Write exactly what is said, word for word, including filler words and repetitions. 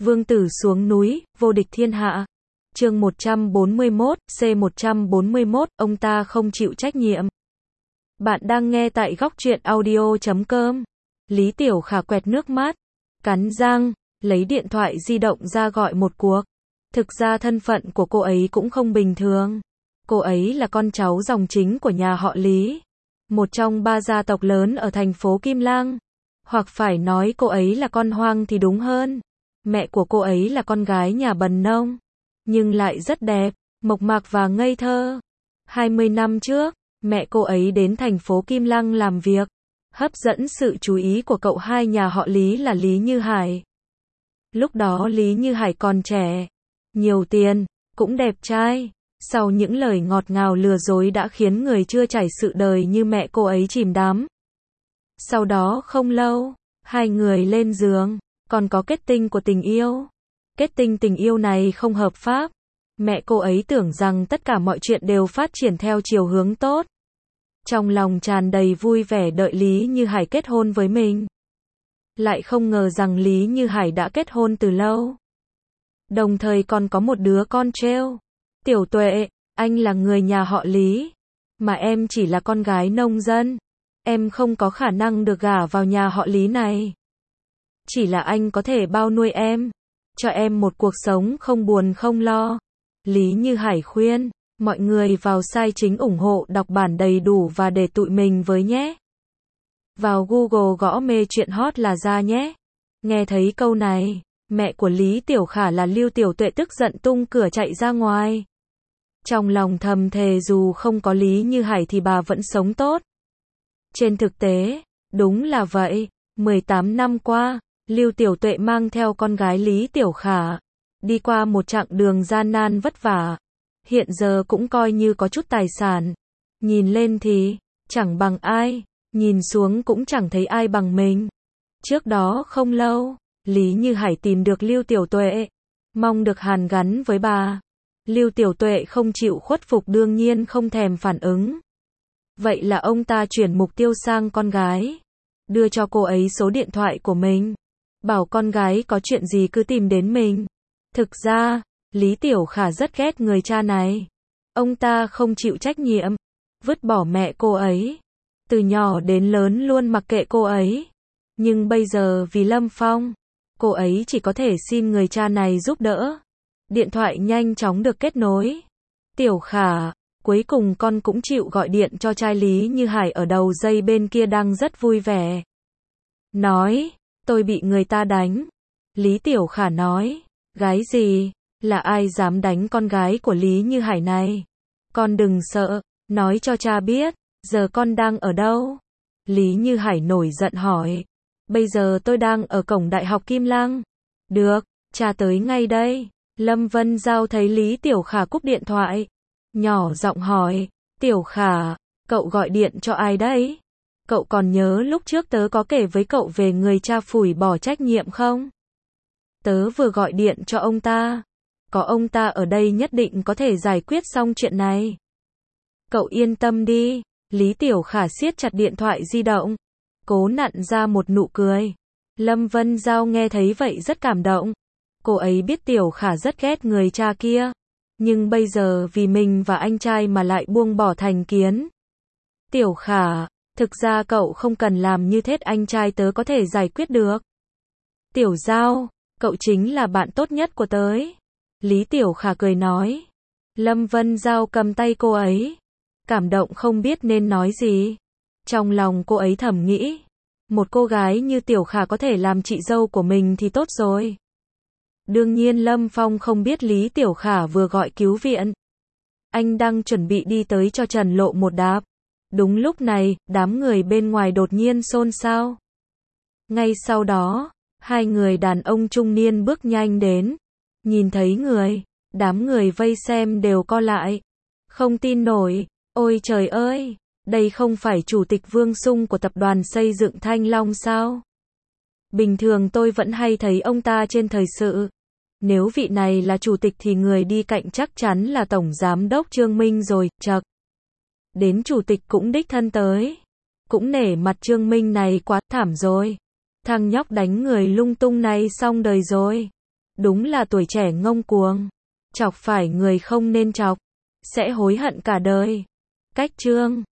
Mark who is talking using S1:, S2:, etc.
S1: Vương tử xuống núi, vô địch thiên hạ. Chương một trăm bốn mươi mốt, C một trăm bốn mươi mốt, ông ta không chịu trách nhiệm. Bạn đang nghe tại góc truyện audio chấm com. Lý Tiểu Khả quẹt nước mắt, cắn răng, lấy điện thoại di động ra gọi một cuộc. Thực ra thân phận của cô ấy cũng không bình thường. Cô ấy là con cháu dòng chính của nhà họ Lý, một trong ba gia tộc lớn ở thành phố Kim Lăng. Hoặc phải nói cô ấy là con hoang thì đúng hơn. Mẹ của cô ấy là con gái nhà bần nông, nhưng lại rất đẹp, mộc mạc và ngây thơ. hai mươi năm trước, mẹ cô ấy đến thành phố Kim Lăng làm việc, hấp dẫn sự chú ý của cậu hai nhà họ Lý là Lý Như Hải. Lúc đó Lý Như Hải còn trẻ, nhiều tiền, cũng đẹp trai. Sau những lời ngọt ngào lừa dối đã khiến người chưa trải sự đời như mẹ cô ấy chìm đắm. Sau đó không lâu, hai người lên giường, còn có kết tinh của tình yêu. Kết tinh tình yêu này không hợp pháp. Mẹ cô ấy tưởng rằng tất cả mọi chuyện đều phát triển theo chiều hướng tốt. Trong lòng tràn đầy vui vẻ đợi Lý Như Hải kết hôn với mình. Lại không ngờ rằng Lý Như Hải đã kết hôn từ lâu. Đồng thời còn có một đứa con trêu. Tiểu Tuệ, anh là người nhà họ Lý, mà em chỉ là con gái nông dân. Em không có khả năng được gả vào nhà họ Lý này. Chỉ là anh có thể bao nuôi em, cho em một cuộc sống không buồn không lo. Lý Như Hải khuyên, mọi người vào site chính ủng hộ đọc bản đầy đủ và để tụi mình với nhé. Vào Google gõ mê truyện hot là ra nhé. Nghe thấy câu này, mẹ của Lý Tiểu Khả là Lưu Tiểu Tuệ tức giận tung cửa chạy ra ngoài. Trong lòng thầm thề dù không có Lý Như Hải thì bà vẫn sống tốt. Trên thực tế, đúng là vậy. mười tám năm qua, Lưu Tiểu Tuệ mang theo con gái Lý Tiểu Khả, đi qua một chặng đường gian nan vất vả. Hiện giờ cũng coi như có chút tài sản. Nhìn lên thì, chẳng bằng ai, nhìn xuống cũng chẳng thấy ai bằng mình. Trước đó không lâu, Lý Như Hải tìm được Lưu Tiểu Tuệ, mong được hàn gắn với bà. Lưu Tiểu Tuệ không chịu khuất phục đương nhiên không thèm phản ứng. Vậy là ông ta chuyển mục tiêu sang con gái, đưa cho cô ấy số điện thoại của mình, bảo con gái có chuyện gì cứ tìm đến mình. Thực ra, Lý Tiểu Khả rất ghét người cha này. Ông ta không chịu trách nhiệm, vứt bỏ mẹ cô ấy. Từ nhỏ đến lớn luôn mặc kệ cô ấy. Nhưng bây giờ vì Lâm Phong, cô ấy chỉ có thể xin người cha này giúp đỡ. Điện thoại nhanh chóng được kết nối. Tiểu Khả, cuối cùng con cũng chịu gọi điện cho trai. Lý Như Hải ở đầu dây bên kia đang rất vui vẻ. Nói, tôi bị người ta đánh. Lý Tiểu Khả nói, gái gì, là ai dám đánh con gái của Lý Như Hải này? Con đừng sợ, nói cho cha biết, giờ con đang ở đâu? Lý Như Hải nổi giận hỏi, bây giờ tôi đang ở cổng Đại học Kim Lăng. Được, cha tới ngay đây. Lâm Vân Giao thấy Lý Tiểu Khả cúp điện thoại, nhỏ giọng hỏi, Tiểu Khả, cậu gọi điện cho ai đấy? Cậu còn nhớ lúc trước tớ có kể với cậu về người cha phủi bỏ trách nhiệm không? Tớ vừa gọi điện cho ông ta. Có ông ta ở đây nhất định có thể giải quyết xong chuyện này. Cậu yên tâm đi. Lý Tiểu Khả siết chặt điện thoại di động, cố nặn ra một nụ cười. Lâm Vân Giao nghe thấy vậy rất cảm động. Cô ấy biết Tiểu Khả rất ghét người cha kia, nhưng bây giờ vì mình và anh trai mà lại buông bỏ thành kiến. Tiểu Khả, thực ra cậu không cần làm như thế, anh trai tớ có thể giải quyết được. Tiểu Giao, cậu chính là bạn tốt nhất của tớ. Lý Tiểu Khả cười nói. Lâm Vân Giao cầm tay cô ấy, cảm động không biết nên nói gì. Trong lòng cô ấy thầm nghĩ, một cô gái như Tiểu Khả có thể làm chị dâu của mình thì tốt rồi. Đương nhiên Lâm Phong không biết Lý Tiểu Khả vừa gọi cứu viện. Anh đang chuẩn bị đi tới cho Trần Lộ một đạp. Đúng lúc này, đám người bên ngoài đột nhiên xôn xao. Ngay sau đó, hai người đàn ông trung niên bước nhanh đến. Nhìn thấy người, đám người vây xem đều co lại. Không tin nổi, ôi trời ơi, đây không phải chủ tịch Vương Sung của tập đoàn xây dựng Thanh Long sao? Bình thường tôi vẫn hay thấy ông ta trên thời sự. Nếu vị này là chủ tịch thì người đi cạnh chắc chắn là tổng giám đốc Trương Minh rồi, chậc. Đến chủ tịch cũng đích thân tới. Cũng nể mặt Trương Minh này quá thảm rồi. Thằng nhóc đánh người lung tung này xong đời rồi. Đúng là tuổi trẻ ngông cuồng. Chọc phải người không nên chọc, sẽ hối hận cả đời. Cách chương